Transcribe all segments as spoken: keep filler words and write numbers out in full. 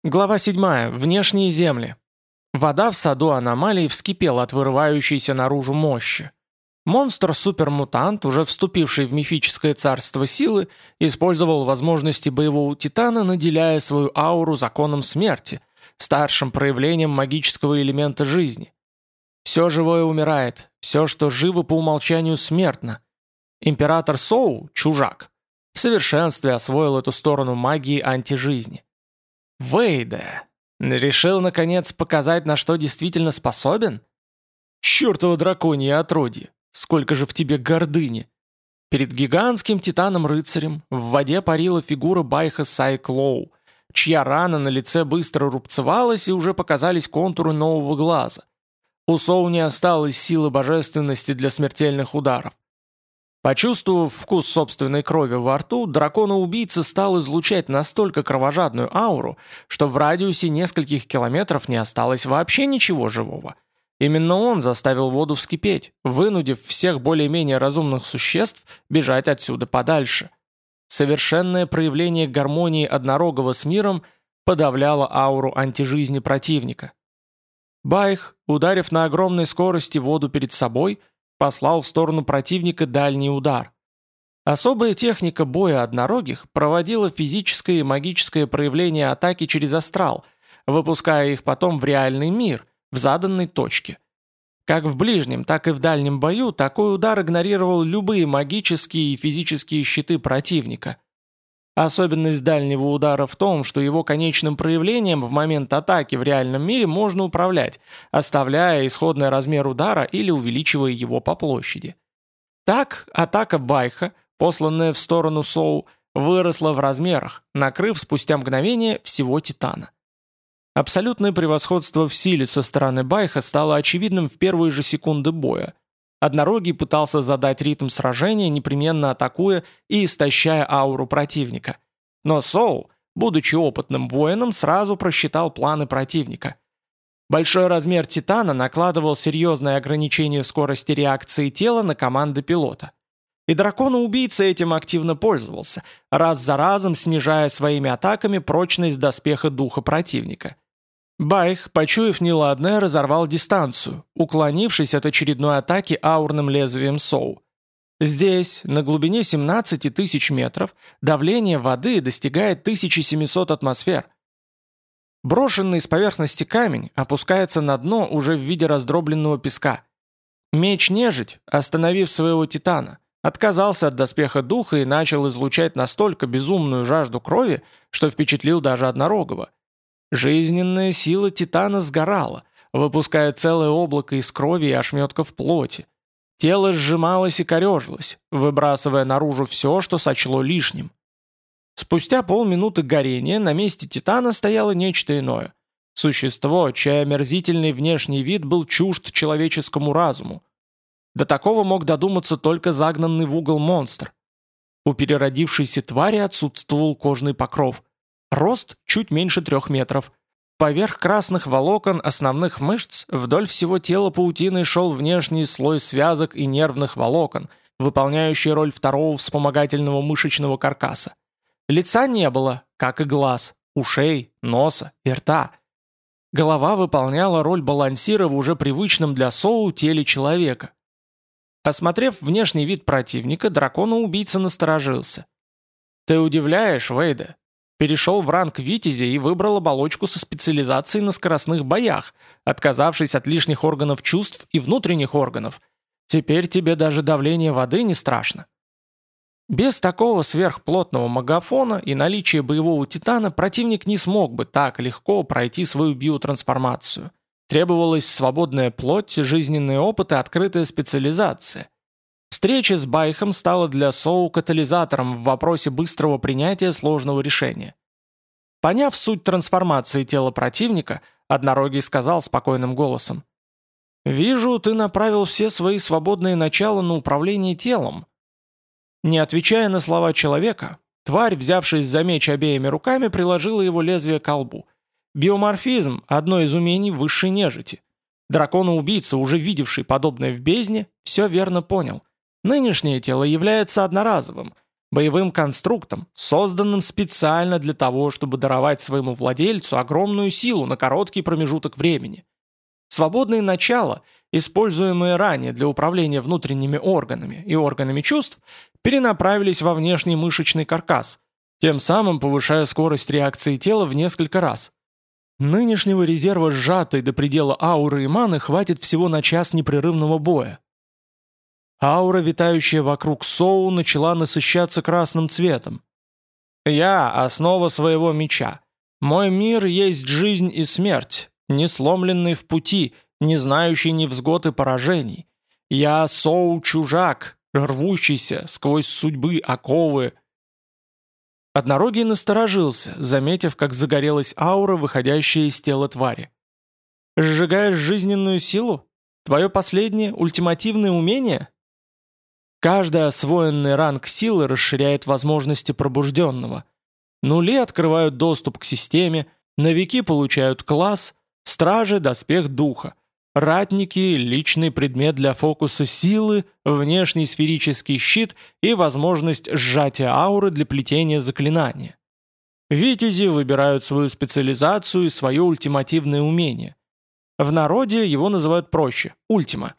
Глава седьмая. Внешние земли. Вода в саду аномалий вскипела от вырывающейся наружу мощи. Монстр-супермутант, уже вступивший в мифическое царство силы, использовал возможности боевого титана, наделяя свою ауру законом смерти, старшим проявлением магического элемента жизни. Все живое умирает, все, что живо по умолчанию смертно. Император Соу, чужак, в совершенстве освоил эту сторону магии антижизни. Вейде. Решил, наконец, показать, на что действительно способен? Чёртово драконье отродье! Сколько же в тебе гордыни! Перед гигантским титаном-рыцарем в воде парила фигура Байха Сайклоу, чья рана на лице быстро рубцевалась и уже показались контуры нового глаза. У Соу не осталось силы божественности для смертельных ударов. Почувствовав вкус собственной крови во рту, дракона-убийца стал излучать настолько кровожадную ауру, что в радиусе нескольких километров не осталось вообще ничего живого. Именно он заставил воду вскипеть, вынудив всех более-менее разумных существ бежать отсюда подальше. Совершенное проявление гармонии однорогого с миром подавляло ауру антижизни противника. Байх, ударив на огромной скорости воду перед собой, послал в сторону противника дальний удар. Особая техника боя однорогих проводила физическое и магическое проявление атаки через астрал, выпуская их потом в реальный мир, в заданной точке. Как в ближнем, так и в дальнем бою такой удар игнорировал любые магические и физические щиты противника. Особенность дальнего удара в том, что его конечным проявлением в момент атаки в реальном мире можно управлять, оставляя исходный размер удара или увеличивая его по площади. Так, атака Байха, посланная в сторону Соу, выросла в размерах, накрыв спустя мгновение всего Титана. Абсолютное превосходство в силе со стороны Байха стало очевидным в первые же секунды боя. Однорогий пытался задать ритм сражения, непременно атакуя и истощая ауру противника. Но Соу, будучи опытным воином, сразу просчитал планы противника. Большой размер Титана накладывал серьезные ограничения скорости реакции тела на команды пилота. И дракона-убийца этим активно пользовался, раз за разом снижая своими атаками прочность доспеха духа противника. Байх, почуяв неладное, разорвал дистанцию, уклонившись от очередной атаки аурным лезвием Соу. Здесь, на глубине семнадцати тысяч метров, давление воды достигает тысячи семисот атмосфер. Брошенный с поверхности камень опускается на дно уже в виде раздробленного песка. Меч-нежить, остановив своего титана, отказался от доспеха духа и начал излучать настолько безумную жажду крови, что впечатлил даже однорогого. Жизненная сила Титана сгорала, выпуская целое облако из крови и ошметков плоти. Тело сжималось и корежилось, выбрасывая наружу все, что сочло лишним. Спустя полминуты горения на месте Титана стояло нечто иное. Существо, чей омерзительный внешний вид был чужд человеческому разуму. До такого мог додуматься только загнанный в угол монстр. У переродившейся твари отсутствовал кожный покров. Рост чуть меньше трех метров. Поверх красных волокон основных мышц вдоль всего тела паутиной шел внешний слой связок и нервных волокон, выполняющий роль второго вспомогательного мышечного каркаса. Лица не было, как и глаз, ушей, носа и рта. Голова выполняла роль балансира в уже привычном для Соу теле человека. Осмотрев внешний вид противника, дракона-убийца насторожился. «Ты удивляешь, Вейда. Перешел в ранг Витязя и выбрал оболочку со специализацией на скоростных боях, отказавшись от лишних органов чувств и внутренних органов. Теперь тебе даже давление воды не страшно». Без такого сверхплотного магафона и наличия боевого титана противник не смог бы так легко пройти свою биотрансформацию. Требовалась свободная плоть, жизненный опыт и открытая специализация. Встреча с Байхом стала для Соу катализатором в вопросе быстрого принятия сложного решения. Поняв суть трансформации тела противника, Однорогий сказал спокойным голосом: «Вижу, ты направил все свои свободные начала на управление телом». Не отвечая на слова человека, тварь, взявшись за меч обеими руками, приложила его лезвие к колбу. Биоморфизм – одно из умений высшей нежити. Дракона-убийца, уже видевший подобное в бездне, все верно понял. Нынешнее тело является одноразовым, боевым конструктом, созданным специально для того, чтобы даровать своему владельцу огромную силу на короткий промежуток времени. Свободные начала, используемые ранее для управления внутренними органами и органами чувств, перенаправились во внешний мышечный каркас, тем самым повышая скорость реакции тела в несколько раз. Нынешнего резерва сжатой до предела ауры и маны хватит всего на час непрерывного боя. Аура, витающая вокруг Соу, начала насыщаться красным цветом. «Я — основа своего меча. Мой мир есть жизнь и смерть, не сломленный в пути, не знающий невзгод и поражений. Я — Соу-чужак, рвущийся сквозь судьбы оковы». Однорогий насторожился, заметив, как загорелась аура, выходящая из тела твари. «Сжигаешь жизненную силу? Твое последнее, ультимативное умение?» Каждый освоенный ранг силы расширяет возможности пробужденного. Нули открывают доступ к системе, новики получают класс, стражи — доспех духа, ратники — личный предмет для фокуса силы, внешний сферический щит и возможность сжатия ауры для плетения заклинания. Витязи выбирают свою специализацию и свое ультимативное умение. В народе его называют проще – ультима.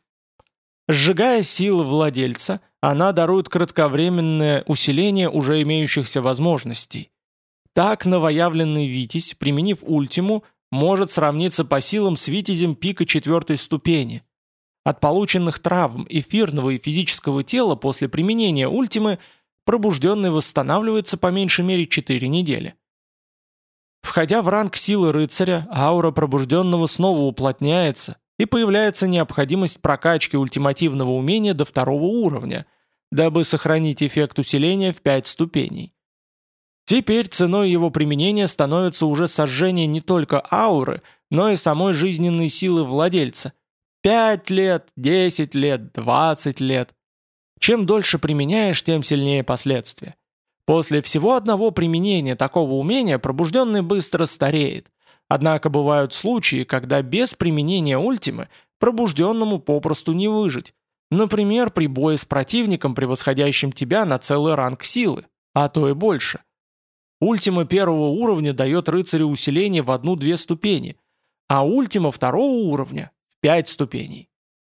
Сжигая силы владельца, она дарует кратковременное усиление уже имеющихся возможностей. Так новоявленный Витязь, применив ультиму, может сравниться по силам с Витязем пика четвертой ступени. От полученных травм эфирного и физического тела после применения ультимы пробужденный восстанавливается по меньшей мере четыре недели. Входя в ранг силы рыцаря, аура пробужденного снова уплотняется, и появляется необходимость прокачки ультимативного умения до второго уровня, дабы сохранить эффект усиления в пять ступеней. Теперь ценой его применения становится уже сожжение не только ауры, но и самой жизненной силы владельца. пять лет, десять лет, двадцать лет. Чем дольше применяешь, тем сильнее последствия. После всего одного применения такого умения пробужденный быстро стареет. Однако бывают случаи, когда без применения ультимы пробужденному попросту не выжить. Например, при бое с противником, превосходящим тебя на целый ранг силы, а то и больше. Ультима первого уровня дает рыцарю усиление в одну-две ступени, а ультима второго уровня – в пять ступеней.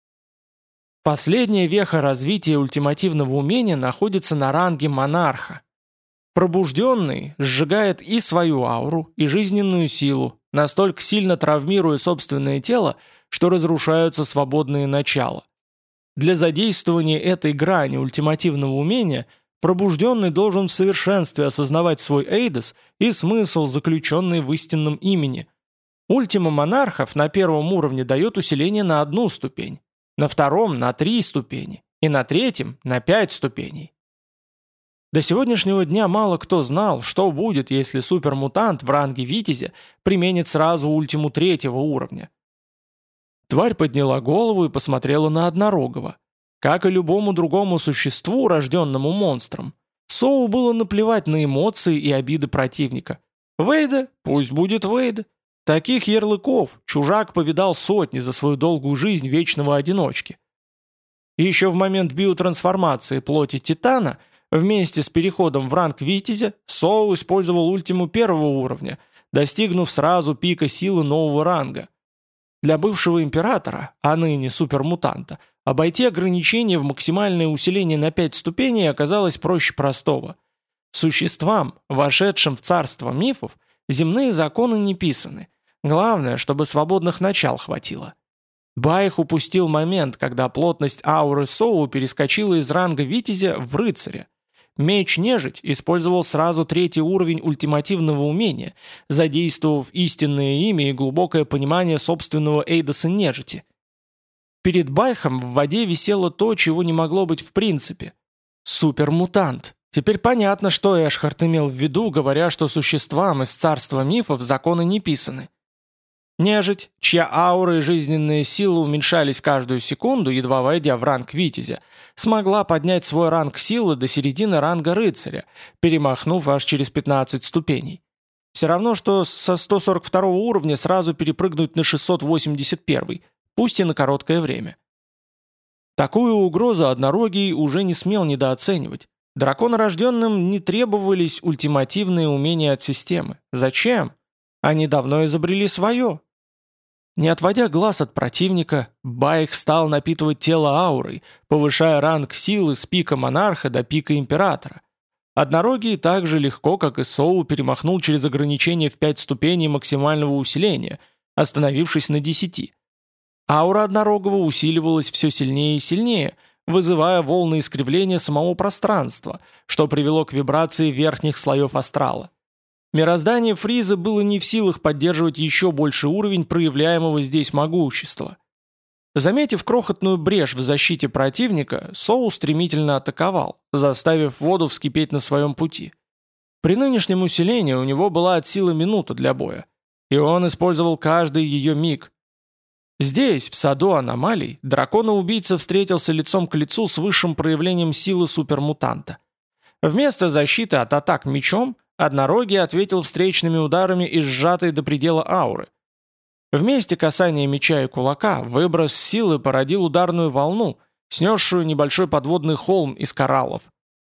Последняя веха развития ультимативного умения находится на ранге монарха. Пробужденный сжигает и свою ауру, и жизненную силу, настолько сильно травмируя собственное тело, что разрушаются свободные начала. Для задействования этой грани ультимативного умения пробужденный должен в совершенстве осознавать свой эйдос и смысл, заключенный в истинном имени. Ультима монархов на первом уровне дает усиление на одну ступень, на втором – на три ступени, и на третьем – на пять ступеней. До сегодняшнего дня мало кто знал, что будет, если супермутант в ранге Витязя применит сразу ультиму третьего уровня. Тварь подняла голову и посмотрела на Однорогого. Как и любому другому существу, рожденному монстром, Соу было наплевать на эмоции и обиды противника. Вейда, пусть будет Вейда. Таких ярлыков чужак повидал сотни за свою долгую жизнь вечного одиночки. И еще в момент биотрансформации плоти Титана – вместе с переходом в ранг Витязя Соу использовал ультиму первого уровня, достигнув сразу пика силы нового ранга. Для бывшего императора, а ныне супермутанта, обойти ограничение в максимальное усиление на пять ступеней оказалось проще простого. Существам, вошедшим в царство мифов, земные законы не писаны. Главное, чтобы свободных начал хватило. Байх упустил момент, когда плотность ауры Соу перескочила из ранга Витязя в рыцаря. Меч-нежить использовал сразу третий уровень ультимативного умения, задействовав истинное имя и глубокое понимание собственного эйдоса нежити. Перед Байхом в воде висело то, чего не могло быть в принципе. Супермутант. Теперь понятно, что Эшхарт имел в виду, говоря, что существам из царства мифов законы не писаны. Нежить, чья аура и жизненные силы уменьшались каждую секунду, едва войдя в ранг Витязя, смогла поднять свой ранг силы до середины ранга рыцаря, перемахнув аж через пятнадцать ступеней. Все равно, что со сто сорок второго уровня сразу перепрыгнуть на шестьсот восемьдесят первый, пусть и на короткое время. Такую угрозу Однорогий уже не смел недооценивать. Драконорожденным не требовались ультимативные умения от системы. Зачем? Они давно изобрели свое. Не отводя глаз от противника, Байх стал напитывать тело аурой, повышая ранг силы с пика монарха до пика императора. Однорогий так же легко, как и Соу, перемахнул через ограничение в пять ступеней максимального усиления, остановившись на десяти. Аура Однорогого усиливалась все сильнее и сильнее, вызывая волны искривления самого пространства, что привело к вибрации верхних слоев астрала. Мироздание Фриза было не в силах поддерживать еще больший уровень проявляемого здесь могущества. Заметив крохотную брешь в защите противника, Соу стремительно атаковал, заставив воду вскипеть на своем пути. При нынешнем усилении у него была от силы минута для боя, и он использовал каждый ее миг. Здесь, в саду аномалий, дракона-убийца встретился лицом к лицу с высшим проявлением силы супермутанта. Вместо защиты от атак мечом, Однорогий ответил встречными ударами из сжатой до предела ауры. В месте касания меча и кулака выброс силы породил ударную волну, снесшую небольшой подводный холм из кораллов.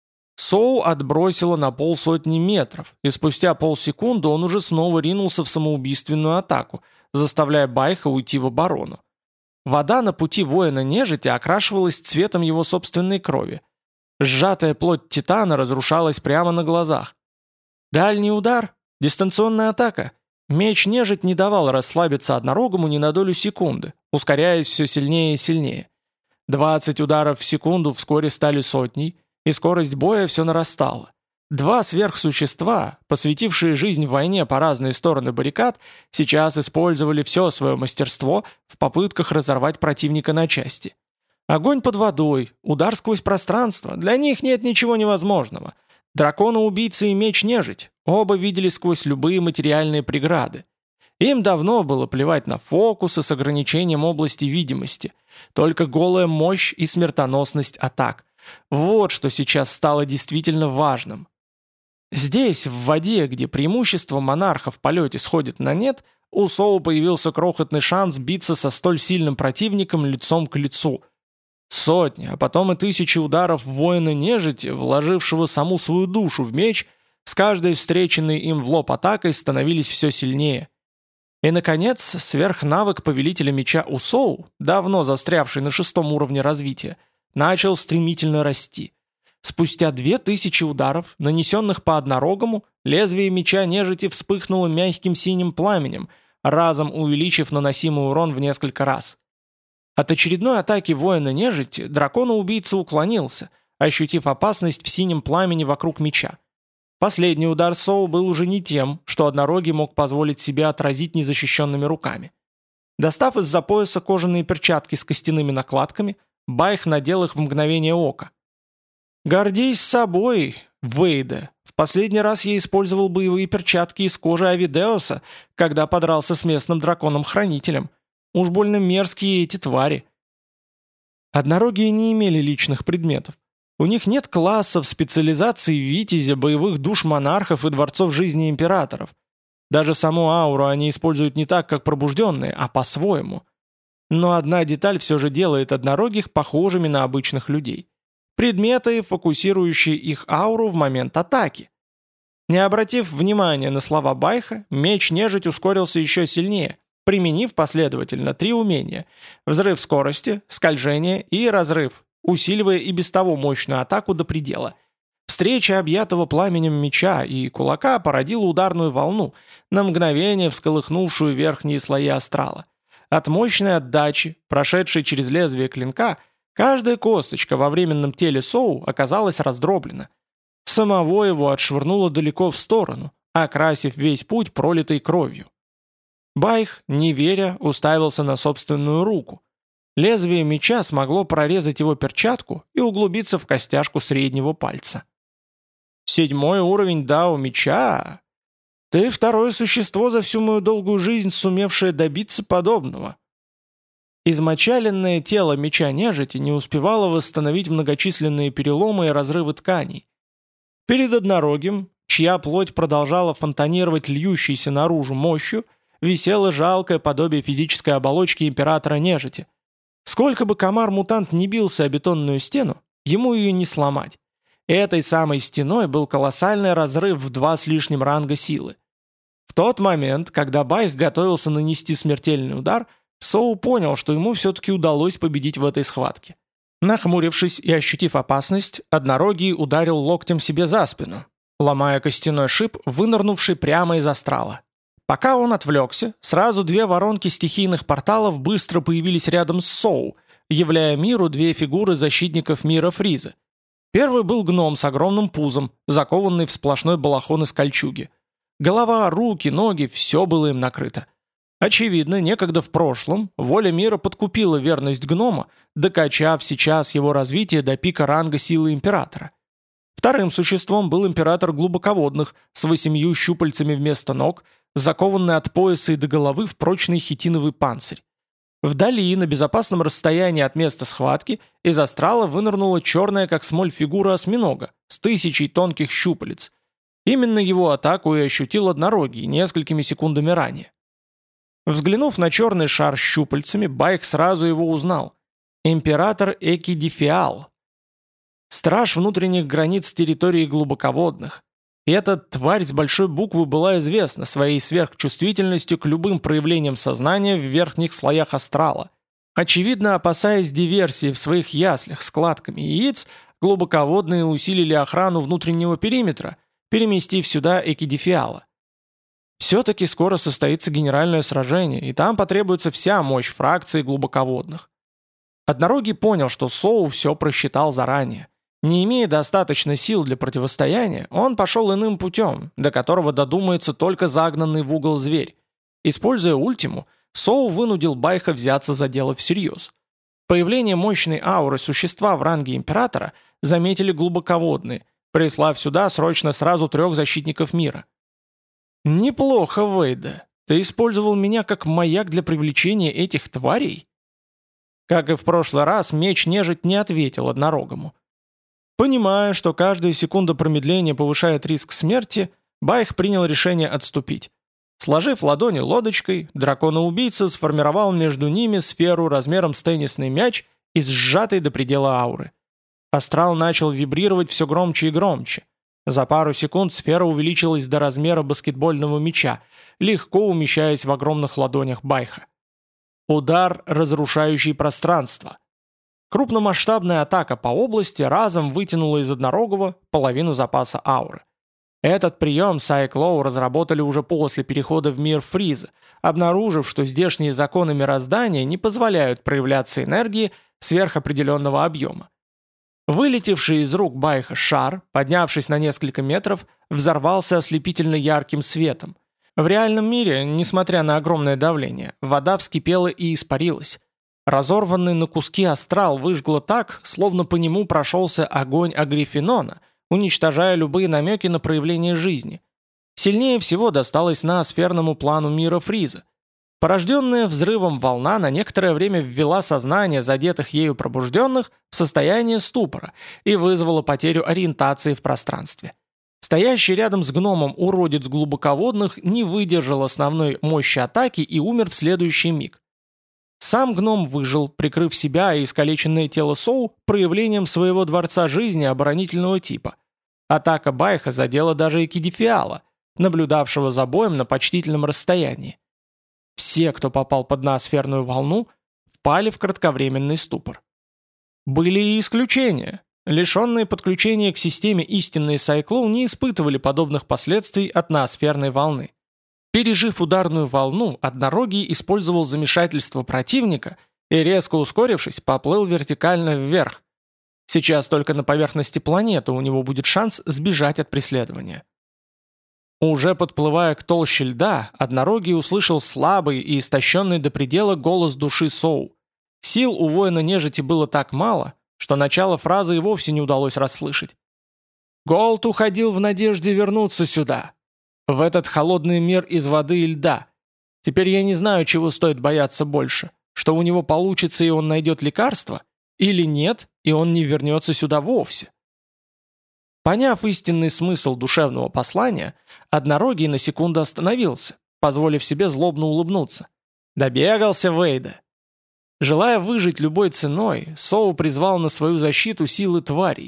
Соу отбросило на полсотни метров, и спустя полсекунды он уже снова ринулся в самоубийственную атаку, заставляя Байха уйти в оборону. Вода на пути воина-нежити окрашивалась цветом его собственной крови. Сжатая плоть Титана разрушалась прямо на глазах. Дальний удар, дистанционная атака. Меч-нежить не давал расслабиться Однорогому ни на долю секунды, ускоряясь все сильнее и сильнее. двадцать ударов в секунду вскоре стали сотней, и скорость боя все нарастала. Два сверхсущества, посвятившие жизнь в войне по разные стороны баррикад, сейчас использовали все свое мастерство в попытках разорвать противника на части. Огонь под водой, удар сквозь пространство, для них нет ничего невозможного. Дракона-убийца и меч-нежить оба видели сквозь любые материальные преграды. Им давно было плевать на фокусы с ограничением области видимости, только голая мощь и смертоносность атак. Вот что сейчас стало действительно важным. Здесь, в воде, где преимущество монарха в полете сходит на нет, у Соу появился крохотный шанс биться со столь сильным противником лицом к лицу. Сотни, а потом и тысячи ударов воина-нежити, вложившего саму свою душу в меч, с каждой встреченной им в лоб атакой становились все сильнее. И, наконец, сверхнавык повелителя меча у Соу, давно застрявший на шестом уровне развития, начал стремительно расти. Спустя две тысячи ударов, нанесенных по однорогому, лезвие меча нежити вспыхнуло мягким синим пламенем, разом увеличив наносимый урон в несколько раз. От очередной атаки воина нежити дракона-убийца уклонился, ощутив опасность в синем пламени вокруг меча. Последний удар Соу был уже не тем, что однорогий мог позволить себе отразить незащищенными руками. Достав из-за пояса кожаные перчатки с костяными накладками, Байх надел их в мгновение ока. «Гордись собой, Вейде. В последний раз я использовал боевые перчатки из кожи Авидеоса, когда подрался с местным драконом-хранителем. Уж больно мерзкие эти твари». Однорогие не имели личных предметов. У них нет классов, специализаций витязя, боевых душ монархов и дворцов жизни императоров. Даже саму ауру они используют не так, как пробужденные, а по-своему. Но одна деталь все же делает однорогих похожими на обычных людей. Предметы, фокусирующие их ауру в момент атаки. Не обратив внимания на слова Байха, меч-нежить ускорился еще сильнее, применив последовательно три умения – взрыв скорости, скольжение и разрыв, усиливая и без того мощную атаку до предела. Встреча объятого пламенем меча и кулака породила ударную волну, на мгновение всколыхнувшую верхние слои астрала. От мощной отдачи, прошедшей через лезвие клинка, каждая косточка во временном теле Соу оказалась раздроблена. Самого его отшвырнуло далеко в сторону, окрасив весь путь пролитой кровью. Байх, не веря, уставился на собственную руку. Лезвие меча смогло прорезать его перчатку и углубиться в костяшку среднего пальца. «Седьмой уровень дао меча? Ты второе существо за всю мою долгую жизнь, сумевшее добиться подобного». Измочаленное тело меча нежити не успевало восстановить многочисленные переломы и разрывы тканей. Перед однорогим, чья плоть продолжала фонтанировать льющейся наружу мощью, висело жалкое подобие физической оболочки императора нежити. Сколько бы комар-мутант не бился о бетонную стену, ему ее не сломать. Этой самой стеной был колоссальный разрыв в два с лишним ранга силы. В тот момент, когда Байх готовился нанести смертельный удар, Соу понял, что ему все-таки удалось победить в этой схватке. Нахмурившись и ощутив опасность, Однорогий ударил локтем себе за спину, ломая костяной шип, вынырнувший прямо из астрала. Пока он отвлекся, сразу две воронки стихийных порталов быстро появились рядом с Соу, являя миру две фигуры защитников мира Фриза. Первый был гном с огромным пузом, закованный в сплошной балахон из кольчуги. Голова, руки, ноги – все было им накрыто. Очевидно, некогда в прошлом воля мира подкупила верность гнома, докачав сейчас его развитие до пика ранга силы императора. Вторым существом был император глубоководных, с восемью щупальцами вместо ног, закованный от пояса и до головы в прочный хитиновый панцирь. Вдали, на безопасном расстоянии от места схватки, из астрала вынырнула черная как смоль фигура осьминога с тысячей тонких щупалец. Именно его атаку и ощутил Однорогий несколькими секундами ранее. Взглянув на черный шар с щупальцами, Байх сразу его узнал. Император Экидифиал. Страж внутренних границ территории глубоководных. И эта тварь с большой буквы была известна своей сверхчувствительностью к любым проявлениям сознания в верхних слоях астрала. Очевидно, опасаясь диверсии в своих яслях складками яиц, глубоководные усилили охрану внутреннего периметра, переместив сюда Экидифиала. Все-таки скоро состоится генеральное сражение, и там потребуется вся мощь фракции глубоководных. Однорогий понял, что Соу все просчитал заранее. Не имея достаточно сил для противостояния, он пошел иным путем, до которого додумается только загнанный в угол зверь. Используя ультиму, Соу вынудил Байха взяться за дело всерьез. Появление мощной ауры существа в ранге императора заметили глубоководные, прислав сюда срочно сразу трех защитников мира. «Неплохо, Вейда. Ты использовал меня как маяк для привлечения этих тварей?» Как и в прошлый раз, меч-нежить не ответил Однорогому. Понимая, что каждая секунда промедления повышает риск смерти, Байх принял решение отступить. Сложив ладони лодочкой, дракона-убийца сформировал между ними сферу размером с теннисный мяч и сжатой до предела ауры. Астрал начал вибрировать все громче и громче. За пару секунд сфера увеличилась до размера баскетбольного мяча, легко умещаясь в огромных ладонях Байха. Удар, разрушающий пространство. Крупномасштабная атака по области разом вытянула из Однорогого половину запаса ауры. Этот прием Сайклоу разработали уже после перехода в мир Фриза, обнаружив, что здешние законы мироздания не позволяют проявляться энергии сверхопределенного объема. Вылетевший из рук Байха шар, поднявшись на несколько метров, взорвался ослепительно ярким светом. В реальном мире, несмотря на огромное давление, вода вскипела и испарилась. Разорванный на куски астрал выжгло так, словно по нему прошелся огонь Агриффинона, уничтожая любые намеки на проявление жизни. Сильнее всего досталось ноосферному плану мира Фриза. Порожденная взрывом волна на некоторое время ввела сознание задетых ею пробужденных в состояние ступора и вызвала потерю ориентации в пространстве. Стоящий рядом с гномом уродец глубоководных не выдержал основной мощи атаки и умер в следующий миг. Сам гном выжил, прикрыв себя и искалеченное тело Соу проявлением своего дворца жизни оборонительного типа. Атака Байха задела даже Экидифиала, наблюдавшего за боем на почтительном расстоянии. Все, кто попал под ноосферную волну, впали в кратковременный ступор. Были и исключения. Лишенные подключения к системе истинные Сайклоу не испытывали подобных последствий от ноосферной волны. Пережив ударную волну, Однорогий использовал замешательство противника и, резко ускорившись, поплыл вертикально вверх. Сейчас только на поверхности планеты у него будет шанс сбежать от преследования. Уже подплывая к толще льда, Однорогий услышал слабый и истощенный до предела голос души Соу. Сил у воина нежити было так мало, что начало фразы и вовсе не удалось расслышать. Голд уходил в надежде вернуться сюда, в этот холодный мир из воды и льда. Теперь я не знаю, чего стоит бояться больше, что у него получится и он найдет лекарство, или нет, и он не вернется сюда вовсе. Поняв истинный смысл душевного послания, Однорогий на секунду остановился, позволив себе злобно улыбнуться. Добегался Вейда. Желая выжить любой ценой, Соу призвал на свою защиту силы тварей.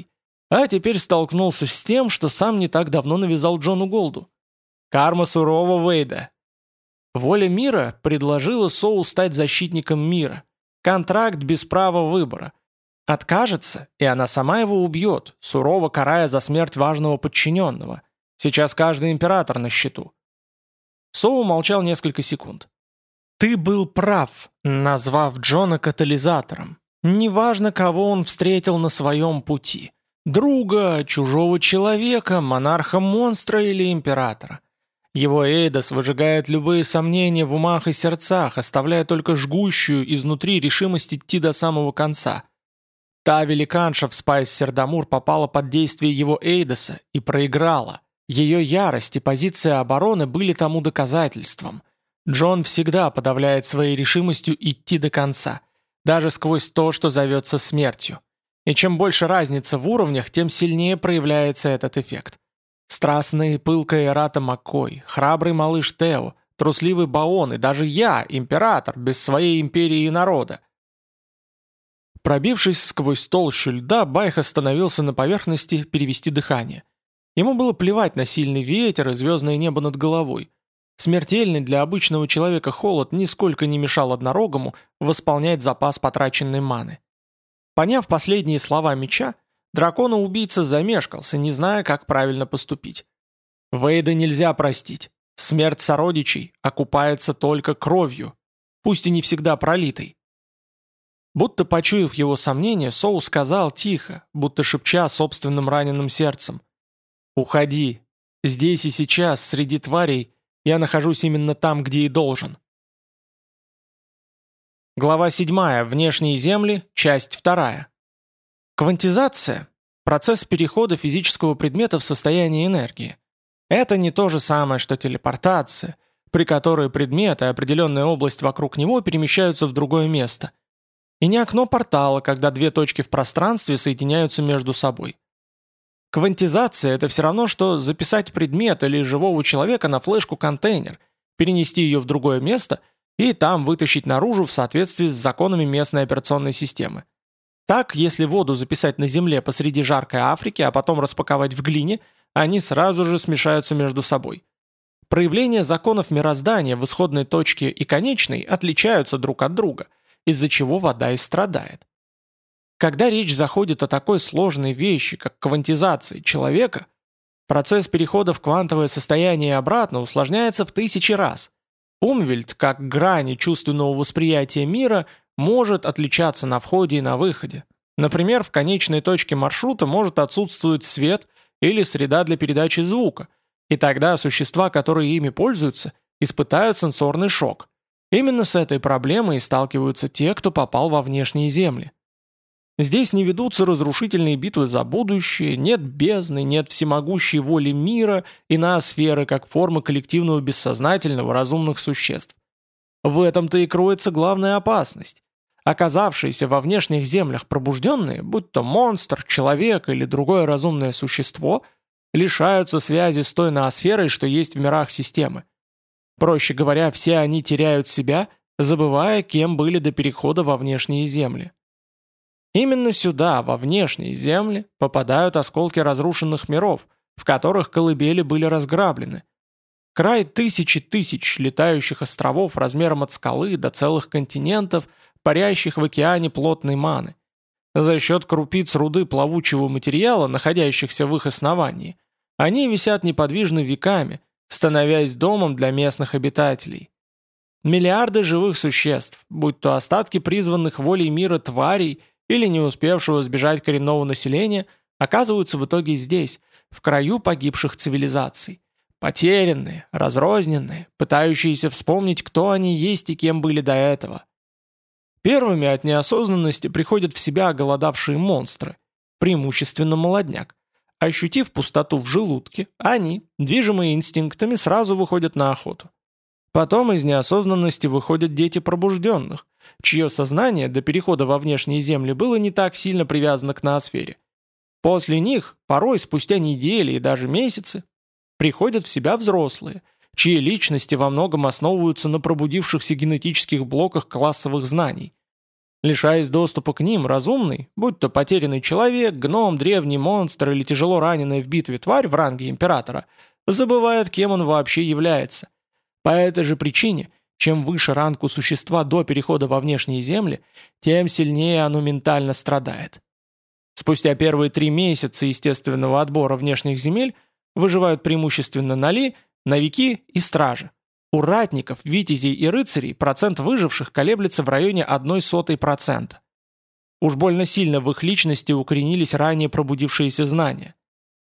а теперь столкнулся с тем, что сам не так давно навязал Джону Голду. Карма сурового Вейда. Воля мира предложила Соу стать защитником мира. Контракт без права выбора. Откажется, и она сама его убьет, сурово карая за смерть важного подчиненного. Сейчас каждый император на счету. Соу молчал несколько секунд. «Ты был прав, назвав Джона катализатором. Неважно, кого он встретил на своем пути. Друга, чужого человека, монарха-монстра или императора. Его Эйдос выжигает любые сомнения в умах и сердцах, оставляя только жгущую изнутри решимость идти до самого конца. Та великанша в Спайс Сердамур попала под действие его Эйдоса и проиграла. Ее ярость и позиция обороны были тому доказательством. Джон всегда подавляет своей решимостью идти до конца, даже сквозь то, что зовется смертью. И чем больше разница в уровнях, тем сильнее проявляется этот эффект. Страстная и пылкая Эрата Маккой, храбрый малыш Тео, трусливый Баон и даже я, император, без своей империи и народа. Пробившись сквозь толщу льда, Байх остановился на поверхности перевести дыхание. Ему было плевать на сильный ветер и звездное небо над головой. Смертельный для обычного человека холод нисколько не мешал однорогому восполнять запас потраченной маны. Поняв последние слова меча, дракона-убийца замешкался, не зная, как правильно поступить. Вейда нельзя простить. Смерть сородичей окупается только кровью, пусть и не всегда пролитой. Будто почуяв его сомнения, Соу сказал тихо, будто шепча собственным раненым сердцем: «Уходи. Здесь и сейчас, среди тварей, я нахожусь именно там, где и должен». Глава седьмая. Внешние земли. Часть вторая. Квантизация – процесс перехода физического предмета в состояние энергии. Это не то же самое, что телепортация, при которой предмет и определенная область вокруг него перемещаются в другое место. И не окно портала, когда две точки в пространстве соединяются между собой. Квантизация – это все равно, что записать предмет или живого человека на флешку-контейнер, перенести ее в другое место и там вытащить наружу в соответствии с законами местной операционной системы. Так, если воду записать на Земле посреди жаркой Африки, а потом распаковать в глине, они сразу же смешаются между собой. Проявления законов мироздания в исходной точке и конечной отличаются друг от друга, из-за чего вода и страдает. Когда речь заходит о такой сложной вещи, как квантизация человека, процесс перехода в квантовое состояние и обратно усложняется в тысячи раз. Умвельт, как грани чувственного восприятия мира, может отличаться на входе и на выходе. Например, в конечной точке маршрута может отсутствовать свет или среда для передачи звука, и тогда существа, которые ими пользуются, испытают сенсорный шок. Именно с этой проблемой и сталкиваются те, кто попал во внешние земли. Здесь не ведутся разрушительные битвы за будущее, нет бездны, нет всемогущей воли мира и ноосферы как формы коллективного бессознательного разумных существ. В этом-то и кроется главная опасность. Оказавшиеся во внешних землях пробужденные, будь то монстр, человек или другое разумное существо, лишаются связи с той ноосферой, что есть в мирах системы. Проще говоря, все они теряют себя, забывая, кем были до перехода во внешние земли. Именно сюда, во внешние земли, попадают осколки разрушенных миров, в которых колыбели были разграблены. Край тысячи тысяч летающих островов размером от скалы до целых континентов, парящих в океане плотной маны. За счет крупиц руды плавучего материала, находящихся в их основании, они висят неподвижно веками, становясь домом для местных обитателей. Миллиарды живых существ, будь то остатки призванных волей мира тварей или не успевшего сбежать коренного населения, оказываются в итоге здесь, в краю погибших цивилизаций. Потерянные, разрозненные, пытающиеся вспомнить, кто они есть и кем были до этого. Первыми от неосознанности приходят в себя оголодавшие монстры, преимущественно молодняк. Ощутив пустоту в желудке, они, движимые инстинктами, сразу выходят на охоту. Потом из неосознанности выходят дети пробужденных, чье сознание до перехода во внешние земли было не так сильно привязано к ноосфере. После них, порой спустя недели и даже месяцы, приходят в себя взрослые, чьи личности во многом основываются на пробудившихся генетических блоках классовых знаний. Лишаясь доступа к ним, разумный, будь то потерянный человек, гном, древний монстр или тяжело раненая в битве тварь в ранге императора, забывает, кем он вообще является. По этой же причине, чем выше ранг у существа до перехода во внешние земли, тем сильнее оно ментально страдает. Спустя первые три месяца естественного отбора внешних земель выживают преимущественно ноли, новики и стражи. У ратников, витязей и рыцарей процент выживших колеблется в районе одной сотой процента. Уж больно сильно в их личности укоренились ранее пробудившиеся знания.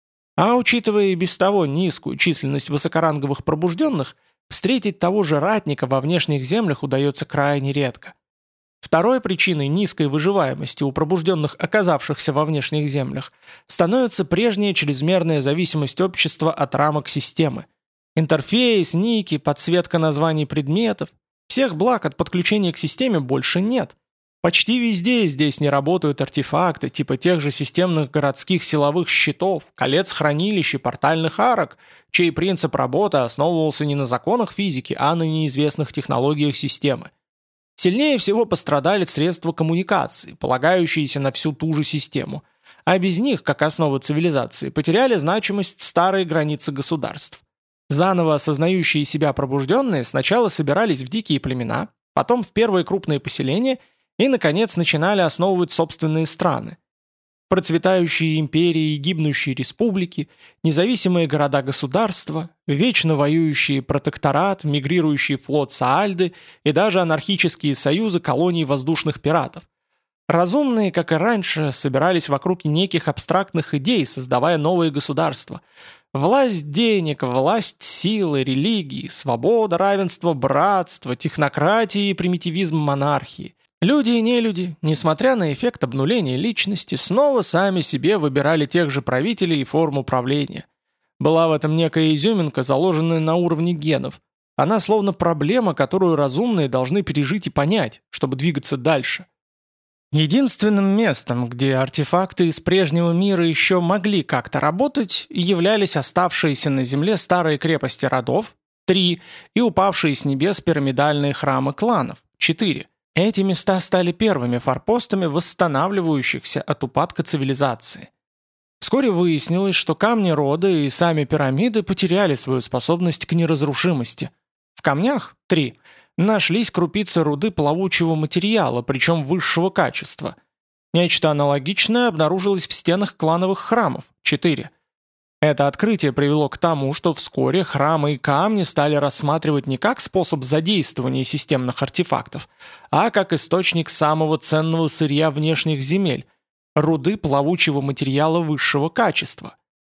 А учитывая и без того низкую численность высокоранговых пробужденных, встретить того же ратника во внешних землях удается крайне редко. Второй причиной низкой выживаемости у пробужденных, оказавшихся во внешних землях, становится прежняя чрезмерная зависимость общества от рамок системы. Интерфейс, ники, подсветка названий предметов. Всех благ от подключения к системе больше нет. Почти везде здесь не работают артефакты, типа тех же системных городских силовых щитов, колец хранилищ и портальных арок, чей принцип работы основывался не на законах физики, а на неизвестных технологиях системы. Сильнее всего пострадали средства коммуникации, полагающиеся на всю ту же систему. А без них, как основы цивилизации, потеряли значимость старые границы государств. Заново осознающие себя пробужденные сначала собирались в дикие племена, потом в первые крупные поселения и, наконец, начинали основывать собственные страны. Процветающие империи и гибнущие республики, независимые города-государства, вечно воюющие протекторат, мигрирующий флот Саальды и даже анархические союзы колоний воздушных пиратов. Разумные, как и раньше, собирались вокруг неких абстрактных идей, создавая новые государства. Власть денег, власть силы, религии, свобода, равенство, братство, технократия и примитивизм монархии. Люди и нелюди, несмотря на эффект обнуления личности, снова сами себе выбирали тех же правителей и форму правления. Была в этом некая изюминка, заложенная на уровне генов. Она словно проблема, которую разумные должны пережить и понять, чтобы двигаться дальше. Единственным местом, где артефакты из прежнего мира еще могли как-то работать, являлись оставшиеся на земле старые крепости родов, три, и упавшие с небес пирамидальные храмы кланов, четыре. Эти места стали первыми форпостами, восстанавливающихся от упадка цивилизации. Вскоре выяснилось, что камни рода и сами пирамиды потеряли свою способность к неразрушимости. В камнях, три, нашлись крупицы руды плавучего материала, причем высшего качества. Нечто аналогичное обнаружилось в стенах клановых храмов, четыре. Это открытие привело к тому, что вскоре храмы и камни стали рассматривать не как способ задействования системных артефактов, а как источник самого ценного сырья внешних земель – руды плавучего материала высшего качества.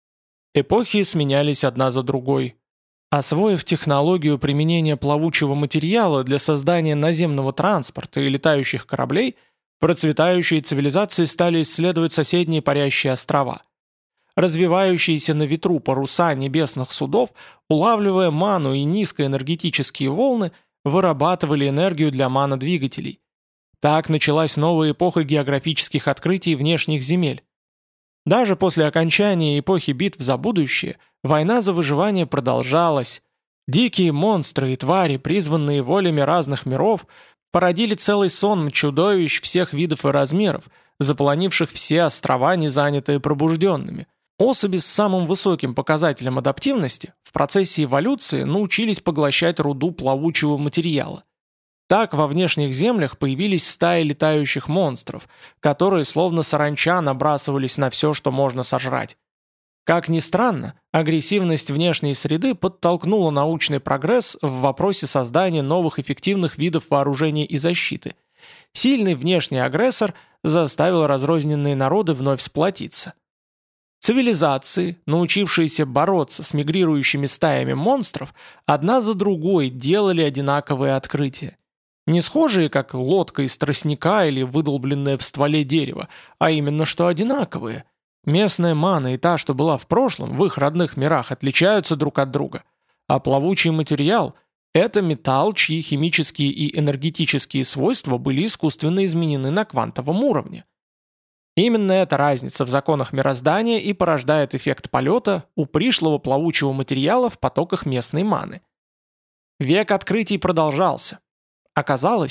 Эпохи сменялись одна за другой. Освоив технологию применения плавучего материала для создания наземного транспорта и летающих кораблей, процветающие цивилизации стали исследовать соседние парящие острова. Развивающиеся на ветру паруса небесных судов, улавливая ману и низкоэнергетические волны, вырабатывали энергию для манодвигателей. Так началась новая эпоха географических открытий внешних земель. Даже после окончания эпохи битв за будущее, война за выживание продолжалась. Дикие монстры и твари, призванные волями разных миров, породили целый сон чудовищ всех видов и размеров, заполонивших все острова, не занятые пробужденными. Особи с самым высоким показателем адаптивности в процессе эволюции научились поглощать руду плавучего материала. Так во внешних землях появились стаи летающих монстров, которые словно саранча набрасывались на все, что можно сожрать. Как ни странно, агрессивность внешней среды подтолкнула научный прогресс в вопросе создания новых эффективных видов вооружения и защиты. Сильный внешний агрессор заставил разрозненные народы вновь сплотиться. Цивилизации, научившиеся бороться с мигрирующими стаями монстров, одна за другой делали одинаковые открытия. Не схожие, как лодка из тростника или выдолбленное в стволе дерева, а именно что одинаковые. Местная мана и та, что была в прошлом, в их родных мирах, отличаются друг от друга. А плавучий материал – это металл, чьи химические и энергетические свойства были искусственно изменены на квантовом уровне. Именно эта разница в законах мироздания и порождает эффект полета у пришлого плавучего материала в потоках местной маны. Век открытий продолжался. Оказалось,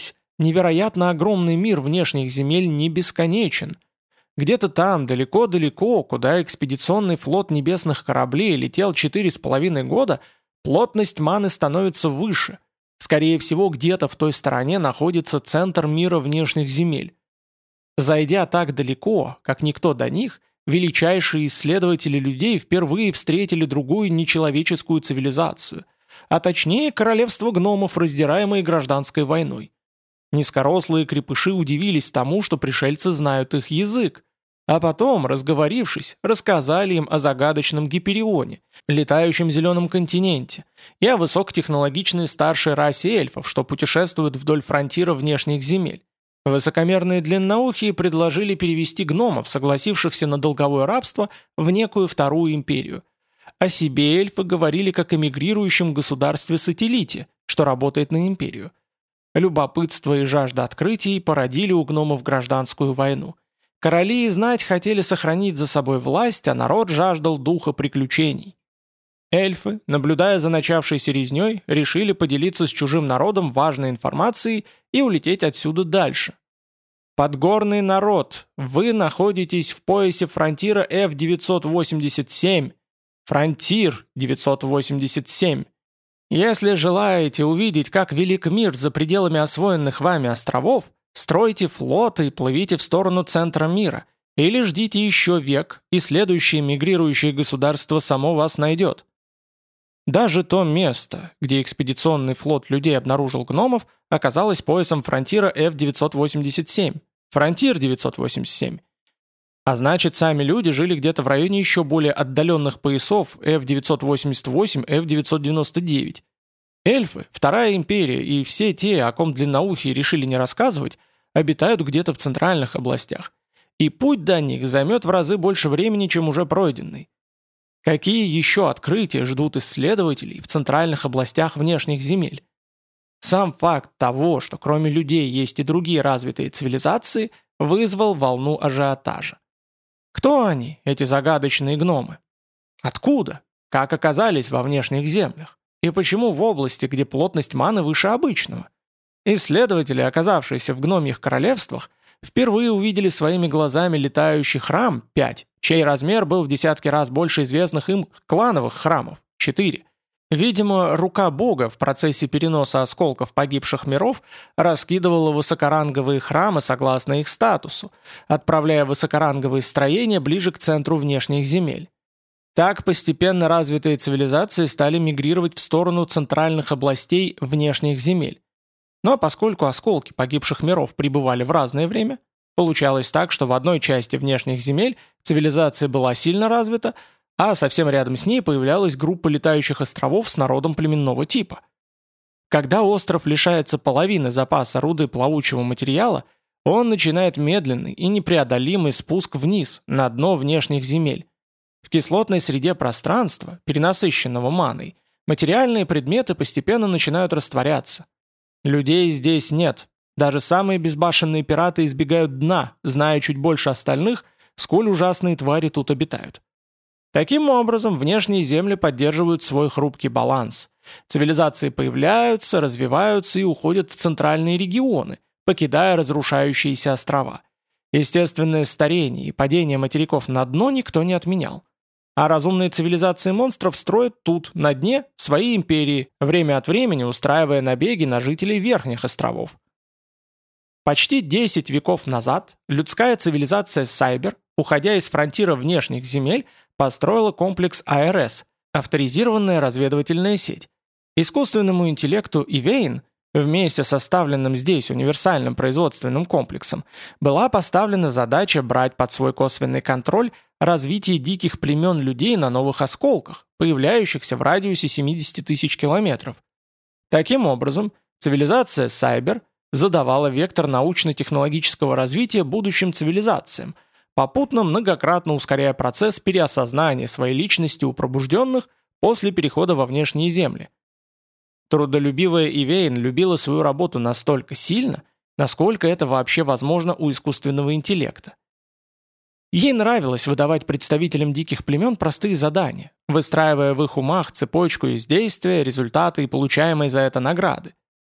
невероятно огромный мир внешних земель не бесконечен. Где-то там, далеко-далеко, куда экспедиционный флот небесных кораблей летел четыре с половиной года, плотность маны становится выше. Скорее всего, где-то в той стороне находится центр мира внешних земель. Зайдя так далеко, как никто до них, величайшие исследователи людей впервые встретили другую нечеловеческую цивилизацию, а точнее королевство гномов, раздираемое гражданской войной. Низкорослые крепыши удивились тому, что пришельцы знают их язык, а потом, разговорившись, рассказали им о загадочном Гиперионе, летающем зеленом континенте, и о высокотехнологичной старшей расе эльфов, что путешествуют вдоль фронтира внешних земель. Высокомерные длинноухие предложили перевести гномов, согласившихся на долговое рабство, в некую вторую империю. О себе эльфы говорили как о мигрирующем государстве-сателлите, что работает на империю. Любопытство и жажда открытий породили у гномов гражданскую войну. Короли и знать хотели сохранить за собой власть, а народ жаждал духа приключений. Эльфы, наблюдая за начавшейся резней, решили поделиться с чужим народом важной информацией и улететь отсюда дальше. Подгорный народ, вы находитесь в поясе фронтира эф девятьсот восемьдесят семь. Фронтир девятьсот восемьдесят семь. Если желаете увидеть, как велик мир за пределами освоенных вами островов, стройте флоты и плывите в сторону центра мира, или ждите еще век, и следующее мигрирующее государство само вас найдет. Даже то место, где экспедиционный флот людей обнаружил гномов, оказалось поясом фронтира эф девятьсот восемьдесят семь. Фронтир девятьсот восемьдесят семь. А значит, сами люди жили где-то в районе еще более отдаленных поясов эф девятьсот восемьдесят восемь, эф девятьсот девяносто девять. Эльфы, Вторая империя и все те, о ком длинноухие решили не рассказывать, обитают где-то в центральных областях. И путь до них займет в разы больше времени, чем уже пройденный. Какие еще открытия ждут исследователей в центральных областях внешних земель? Сам факт того, что кроме людей есть и другие развитые цивилизации, вызвал волну ажиотажа. Кто они, эти загадочные гномы? Откуда? Как оказались во внешних землях? И почему в области, где плотность маны выше обычного? Исследователи, оказавшиеся в гномьих королевствах, впервые увидели своими глазами летающий храм пять, чей размер был в десятки раз больше известных им клановых храмов четыре. Видимо, рука бога в процессе переноса осколков погибших миров раскидывала высокоранговые храмы согласно их статусу, отправляя высокоранговые строения ближе к центру внешних земель. Так постепенно развитые цивилизации стали мигрировать в сторону центральных областей внешних земель. Но поскольку осколки погибших миров пребывали в разное время, получалось так, что в одной части внешних земель цивилизация была сильно развита, а совсем рядом с ней появлялась группа летающих островов с народом племенного типа. Когда остров лишается половины запаса руды плавучего материала, он начинает медленный и непреодолимый спуск вниз, на дно внешних земель. В кислотной среде пространства, перенасыщенного маной, материальные предметы постепенно начинают растворяться. Людей здесь нет. Даже самые безбашенные пираты избегают дна, зная чуть больше остальных, сколь ужасные твари тут обитают. Таким образом, внешние земли поддерживают свой хрупкий баланс. Цивилизации появляются, развиваются и уходят в центральные регионы, покидая разрушающиеся острова. Естественное старение и падение материков на дно никто не отменял. А разумные цивилизации монстров строят тут, на дне, свои империи, время от времени устраивая набеги на жителей верхних островов. Почти десять веков назад людская цивилизация Сайбер, уходя из фронтира внешних земель, построила комплекс а эр эс – авторизированная разведывательная сеть. Искусственному интеллекту Ивейн, вместе с составленным здесь универсальным производственным комплексом, была поставлена задача брать под свой косвенный контроль развитие диких племен людей на новых осколках, появляющихся в радиусе семьдесят тысяч километров. Таким образом, цивилизация Сайбер задавала вектор научно-технологического развития будущим цивилизациям, попутно многократно ускоряя процесс переосознания своей личности у пробужденных после перехода во внешние земли. Трудолюбивая Ивейн любила свою работу настолько сильно, насколько это вообще возможно у искусственного интеллекта. Ей нравилось выдавать представителям диких племен простые задания, выстраивая в их умах цепочку из действия, результаты и получаемой за это награды.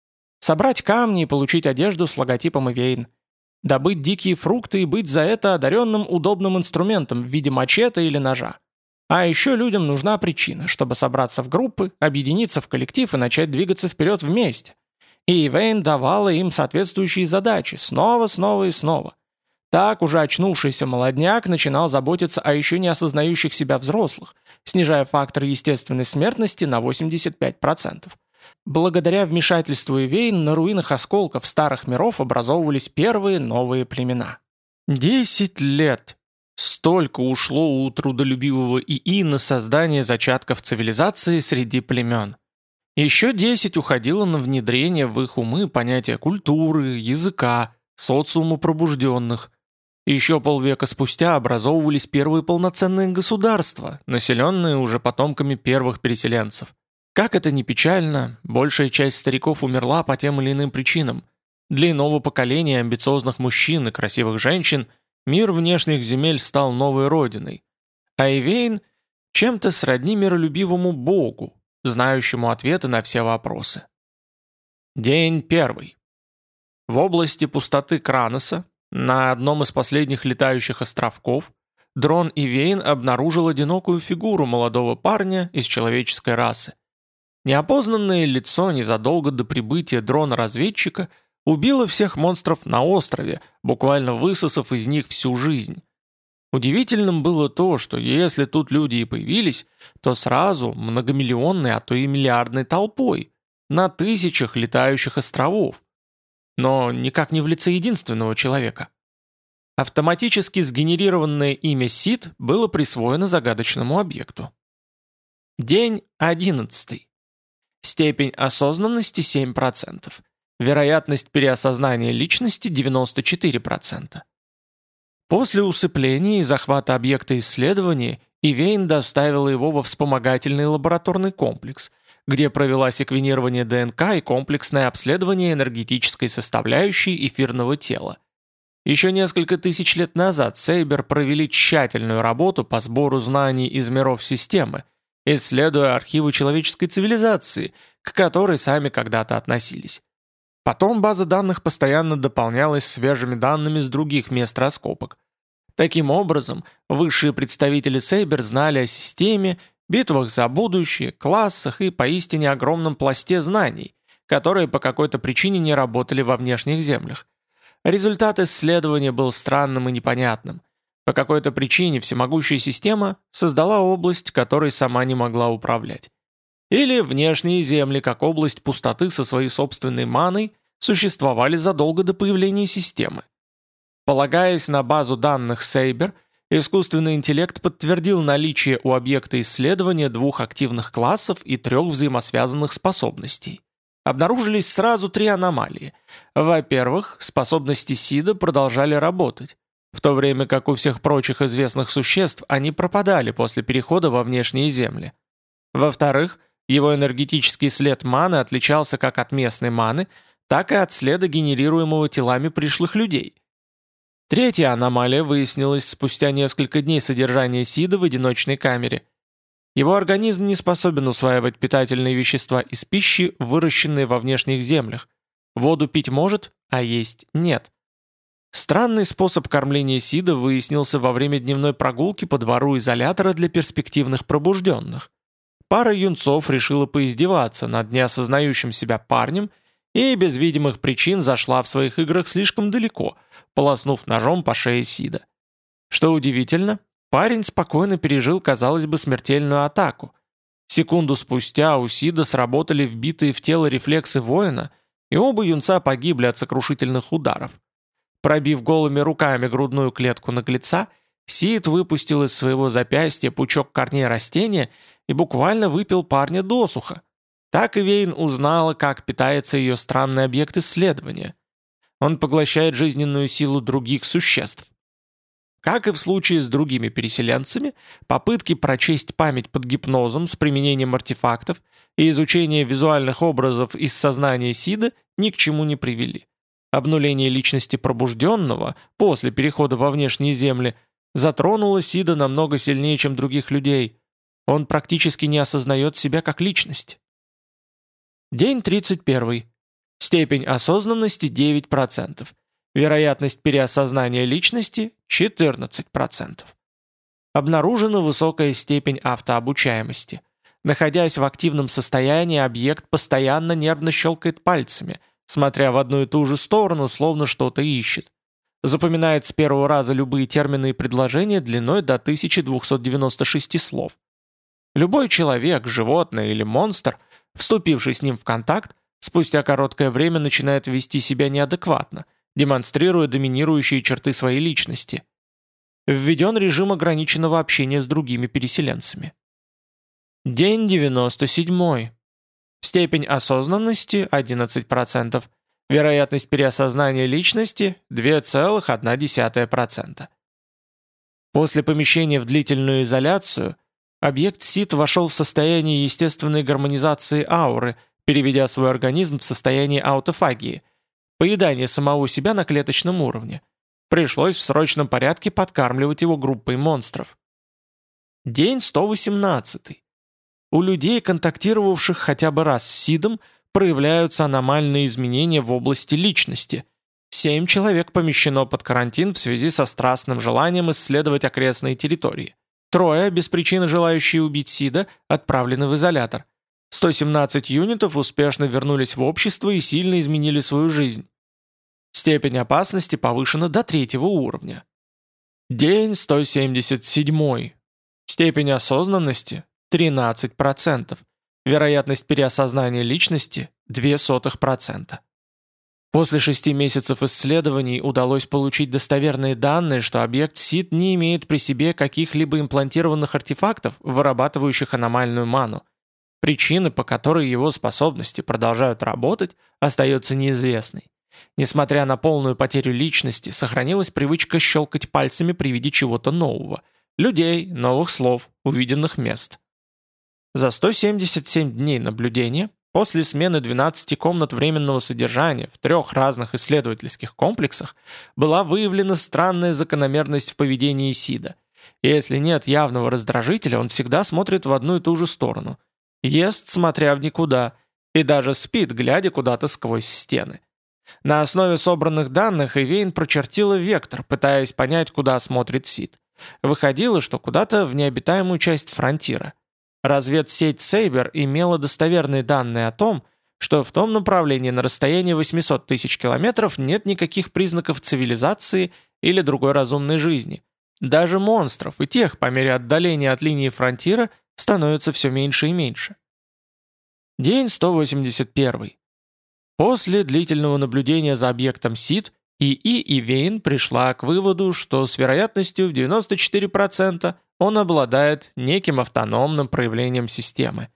Собрать камни и получить одежду с логотипом Ивейн. Добыть дикие фрукты и быть за это одаренным удобным инструментом в виде мачете или ножа. А еще людям нужна причина, чтобы собраться в группы, объединиться в коллектив и начать двигаться вперед вместе. И Ивейн давала им соответствующие задачи снова, снова и снова. Так уже очнувшийся молодняк начинал заботиться о еще не осознающих себя взрослых, снижая фактор естественной смертности на восемьдесят пять процентов. Благодаря вмешательству Ивейн на руинах осколков старых миров образовывались первые новые племена. Десять лет! Столько ушло у трудолюбивого ИИ на создание зачатков цивилизации среди племен. Еще десять уходило на внедрение в их умы понятия культуры, языка, социума пробужденных. Еще полвека спустя образовывались первые полноценные государства, населенные уже потомками первых переселенцев. Как это ни печально, большая часть стариков умерла по тем или иным причинам. Для иного поколения амбициозных мужчин и красивых женщин мир внешних земель стал новой родиной. А Ивейн чем-то сродни миролюбивому богу, знающему ответы на все вопросы. День первый. В области пустоты Краноса, на одном из последних летающих островков, дрон Ивейн обнаружил одинокую фигуру молодого парня из человеческой расы. Неопознанное лицо незадолго до прибытия дрона-разведчика убило всех монстров на острове, буквально высосав из них всю жизнь. Удивительным было то, что если тут люди и появились, то сразу многомиллионной, а то и миллиардной толпой, на тысячах летающих островов. Но никак не в лице единственного человека. Автоматически сгенерированное имя Сид было присвоено загадочному объекту. День одиннадцатый. Степень осознанности семь процентов. Вероятность переосознания личности девяносто четыре процента. После усыпления и захвата объекта исследования Ивейн доставила его во вспомогательный лабораторный комплекс, где провела секвенирование ДНК и комплексное обследование энергетической составляющей эфирного тела. Еще несколько тысяч лет назад Сейбер провели тщательную работу по сбору знаний из миров системы, исследуя архивы человеческой цивилизации, к которой сами когда-то относились. Потом база данных постоянно дополнялась свежими данными с других мест раскопок. Таким образом, высшие представители Сейбер знали о системе, битвах за будущее, классах и поистине огромном пласте знаний, которые по какой-то причине не работали во внешних землях. Результат исследования был странным и непонятным. По какой-то причине всемогущая система создала область, которой сама не могла управлять. Или внешние земли, как область пустоты со своей собственной маной, существовали задолго до появления системы. Полагаясь на базу данных Сейбер, искусственный интеллект подтвердил наличие у объекта исследования двух активных классов и трех взаимосвязанных способностей. Обнаружились сразу три аномалии. Во-первых, способности Сида продолжали работать, в то время как у всех прочих известных существ они пропадали после перехода во внешние земли. Во-вторых, его энергетический след маны отличался как от местной маны, так и от следа, генерируемого телами пришлых людей. Третья аномалия выяснилась спустя несколько дней содержания Сида в одиночной камере. Его организм не способен усваивать питательные вещества из пищи, выращенной во внешних землях. Воду пить может, а есть нет. Странный способ кормления Сида выяснился во время дневной прогулки по двору изолятора для перспективных пробужденных. Пара юнцов решила поиздеваться над неосознающим себя парнем и без видимых причин зашла в своих играх слишком далеко, полоснув ножом по шее Сида. Что удивительно, парень спокойно пережил, казалось бы, смертельную атаку. Секунду спустя у Сида сработали вбитые в тело рефлексы воина, и оба юнца погибли от сокрушительных ударов. Пробив голыми руками грудную клетку наглеца, Сид выпустил из своего запястья пучок корней растения и буквально выпил парня досуха. Так Ивейн узнала, как питается ее странный объект исследования. Он поглощает жизненную силу других существ. Как и в случае с другими переселенцами, попытки прочесть память под гипнозом с применением артефактов и изучение визуальных образов из сознания Сида ни к чему не привели. Обнуление личности пробужденного после перехода во внешние земли затронуло Сида намного сильнее, чем других людей. Он практически не осознает себя как личность. День тридцать первый. Степень осознанности девять процентов. Вероятность переосознания личности четырнадцать процентов. Обнаружена высокая степень автообучаемости. Находясь в активном состоянии, объект постоянно нервно щелкает пальцами, смотря в одну и ту же сторону, словно что-то ищет. Запоминает с первого раза любые термины и предложения длиной до тысячи двухсот девяноста шести слов. Любой человек, животное или монстр, вступивший с ним в контакт, спустя короткое время начинает вести себя неадекватно, демонстрируя доминирующие черты своей личности. Введен режим ограниченного общения с другими переселенцами. День девяносто седьмой. Степень осознанности одиннадцать процентов. Вероятность переосознания личности два целых одна десятая процента. После помещения в длительную изоляцию объект СИД вошел в состояние естественной гармонизации ауры, переведя свой организм в состояние аутофагии, поедания самого себя на клеточном уровне. Пришлось в срочном порядке подкармливать его группой монстров. День сто восемнадцатый. У людей, контактировавших хотя бы раз с СИДом, проявляются аномальные изменения в области личности. Семь человек помещено под карантин в связи со страстным желанием исследовать окрестные территории. Трое, без причины желающие убить СИДа, отправлены в изолятор. сто семнадцать юнитов успешно вернулись в общество и сильно изменили свою жизнь. Степень опасности повышена до третьего уровня. День сто семьдесят седьмой. Степень осознанности – тринадцать процентов. Вероятность переосознания личности – ноль целых две десятых процента. После шести месяцев исследований удалось получить достоверные данные, что объект СИД не имеет при себе каких-либо имплантированных артефактов, вырабатывающих аномальную ману. Причины, по которой его способности продолжают работать, остается неизвестной. Несмотря на полную потерю личности, сохранилась привычка щелкать пальцами при виде чего-то нового. Людей, новых слов, увиденных мест. За сто семьдесят семь дней наблюдения, после смены двенадцати комнат временного содержания в трех разных исследовательских комплексах, была выявлена странная закономерность в поведении СИДа. Если нет явного раздражителя, он всегда смотрит в одну и ту же сторону. Ест, смотря в никуда, и даже спит, глядя куда-то сквозь стены. На основе собранных данных Эвейн прочертила вектор, пытаясь понять, куда смотрит СИД. Выходило, что куда-то в необитаемую часть фронтира. Разведсеть Сейбер имела достоверные данные о том, что в том направлении на расстоянии восемьсот тысяч километров нет никаких признаков цивилизации или другой разумной жизни. Даже монстров и тех, по мере отдаления от линии фронтира, становится все меньше и меньше. День сто восемьдесят первый. После длительного наблюдения за объектом СИД, ИИ Эвейн пришла к выводу, что с вероятностью в девяносто четыре процента он обладает неким автономным проявлением системы.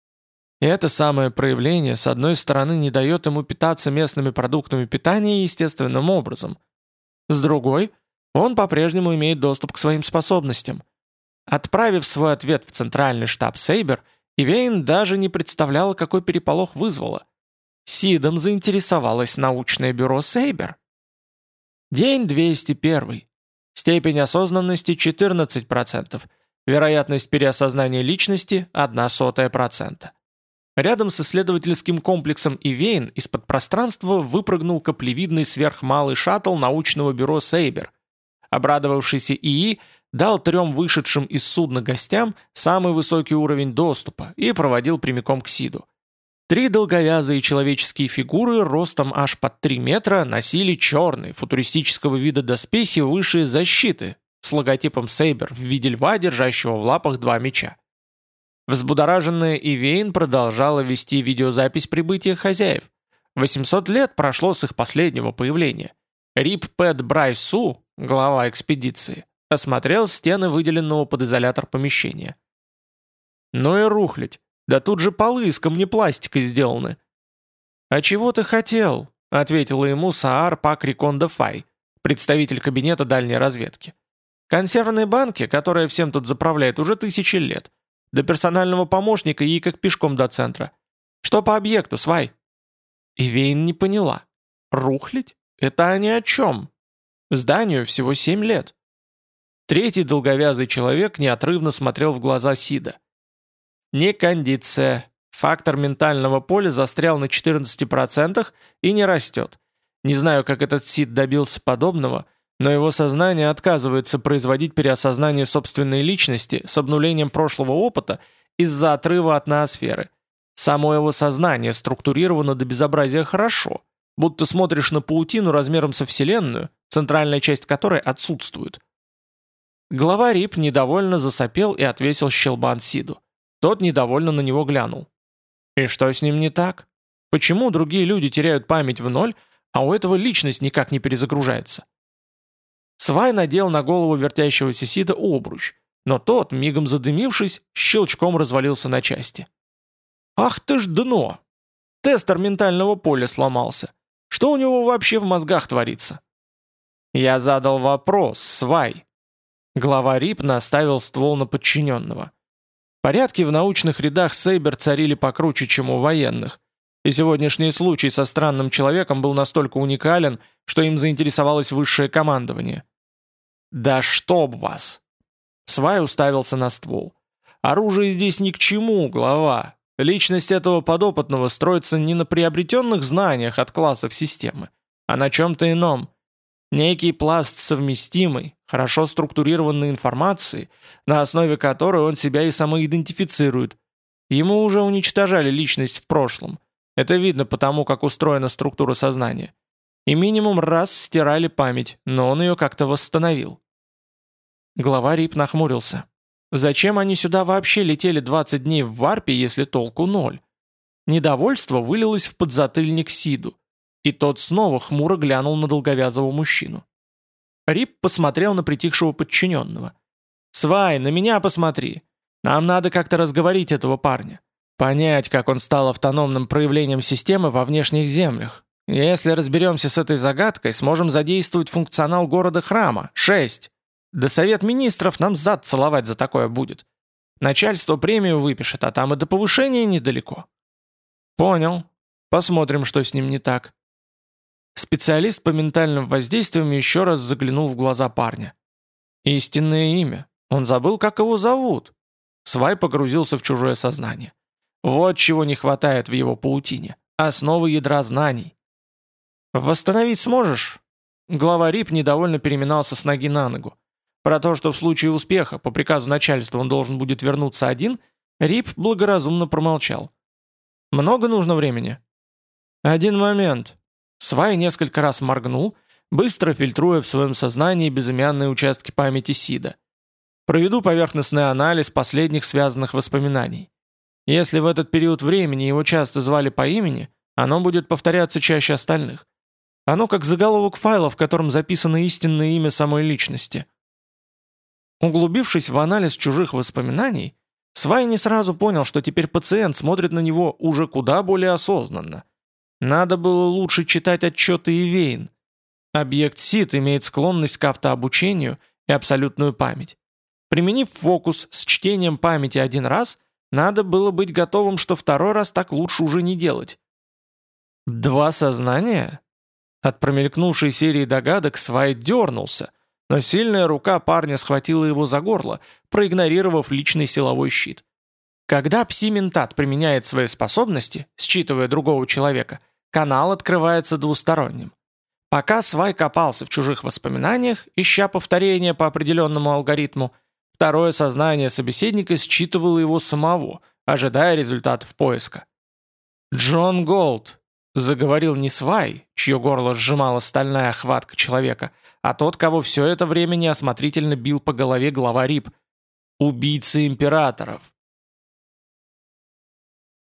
И это самое проявление, с одной стороны, не дает ему питаться местными продуктами питания естественным образом. С другой, он по-прежнему имеет доступ к своим способностям. Отправив свой ответ в центральный штаб Сейбер, Эвейн даже не представляла, какой переполох вызвала. СИДом заинтересовалось научное бюро Сейбер. День двести первый. Степень осознанности четырнадцать процентов. Вероятность переосознания личности одна сотая процента. Рядом с исследовательским комплексом Эвейн из-под пространства выпрыгнул каплевидный сверхмалый шаттл научного бюро Сейбер. Обрадовавшийся ИИ дал трем вышедшим из судна гостям самый высокий уровень доступа и проводил прямиком к СИДу. Три долговязые человеческие фигуры ростом аж под три метра носили черные, футуристического вида доспехи выше защиты с логотипом Сейбер в виде льва, держащего в лапах два меча. Взбудораженная Эвейн продолжала вести видеозапись прибытия хозяев. восемьсот лет прошло с их последнего появления. Рип Пэт Брайсу, глава экспедиции, осмотрел стены выделенного под изолятор помещения. Ну и рухлядь. Да тут же полы из камнепластика сделаны. «А чего ты хотел?» — ответила ему Саар Пак Риконда Фай, представитель кабинета дальней разведки. «Консервные банки, которая всем тут заправляет уже тысячи лет. До персонального помощника ей как пешком до центра. Что по объекту, Свай?» Эвейн не поняла. «Рухлядь? Это они о чем? Зданию всего семь лет». Третий долговязый человек неотрывно смотрел в глаза СИДа. «Не кондиция. Фактор ментального поля застрял на четырнадцати процентах и не растет. Не знаю, как этот Сид добился подобного, но его сознание отказывается производить переосознание собственной личности с обнулением прошлого опыта из-за отрыва от ноосферы. Само его сознание структурировано до безобразия хорошо, будто смотришь на паутину размером со Вселенную, центральная часть которой отсутствует. Глава Рип недовольно засопел и отвесил щелбан Сиду. Тот недовольно на него глянул. И что с ним не так? Почему другие люди теряют память в ноль, а у этого личность никак не перезагружается? Свай надел на голову вертящегося Сида обруч, но тот, мигом задымившись, щелчком развалился на части. «Ах ты ж дно! Тестер ментального поля сломался. Что у него вообще в мозгах творится?» «Я задал вопрос, Свай». Глава Рип наставил ствол на подчиненного. Порядки в научных рядах Сейбер царили покруче, чем у военных, и сегодняшний случай со странным человеком был настолько уникален, что им заинтересовалось высшее командование. «Да чтоб вас!» Свай уставился на ствол. «Оружие здесь ни к чему, глава. Личность этого подопытного строится не на приобретенных знаниях от классов системы, а на чем-то ином. Некий пласт совместимой, хорошо структурированной информации, на основе которой он себя и самоидентифицирует. Ему уже уничтожали личность в прошлом. Это видно потому, как устроена структура сознания. И минимум раз стирали память, но он ее как-то восстановил». Глава Рип нахмурился. Зачем они сюда вообще летели двадцать дней в варпе, если толку ноль? Недовольство вылилось в подзатыльник Сиду, и тот снова хмуро глянул на долговязого мужчину. Рип посмотрел на притихшего подчиненного. «Свай, на меня посмотри. Нам надо как-то разговорить этого парня. Понять, как он стал автономным проявлением системы во внешних землях. Если разберемся с этой загадкой, сможем задействовать функционал города-храма. шесть. Да совет министров нам зад целовать за такое будет. Начальство премию выпишет, а там и до повышения недалеко». «Понял. Посмотрим, что с ним не так». Специалист по ментальным воздействиям еще раз заглянул в глаза парня. Истинное имя. Он забыл, как его зовут. Свай погрузился в чужое сознание. Вот чего не хватает в его паутине. Основы ядра знаний. «Восстановить сможешь?» Глава Рип недовольно переминался с ноги на ногу. Про то, что в случае успеха, по приказу начальства, он должен будет вернуться один, Рип благоразумно промолчал. «Много нужно времени?» «Один момент». Свай несколько раз моргнул, быстро фильтруя в своем сознании безымянные участки памяти Сида. «Проведу поверхностный анализ последних связанных воспоминаний. Если в этот период времени его часто звали по имени, оно будет повторяться чаще остальных. Оно как заголовок файла, в котором записано истинное имя самой личности». Углубившись в анализ чужих воспоминаний, Свай не сразу понял, что теперь пациент смотрит на него уже куда более осознанно. Надо было лучше читать отчеты Ивейн. Объект Сид имеет склонность к автообучению и абсолютную память. Применив фокус с чтением памяти один раз, надо было быть готовым, что второй раз так лучше уже не делать. Два сознания? От промелькнувшей серии догадок Свай дернулся, но сильная рука парня схватила его за горло, проигнорировав личный силовой щит. Когда пси-ментат применяет свои способности, считывая другого человека, канал открывается двусторонним. Пока Свай копался в чужих воспоминаниях, ища повторения по определенному алгоритму, второе сознание собеседника считывало его самого, ожидая результатов поиска. «Джон Голд», — заговорил не Свай, чье горло сжимала стальная хватка человека, а тот, кого все это время неосмотрительно бил по голове глава Рип. «Убийцы императоров.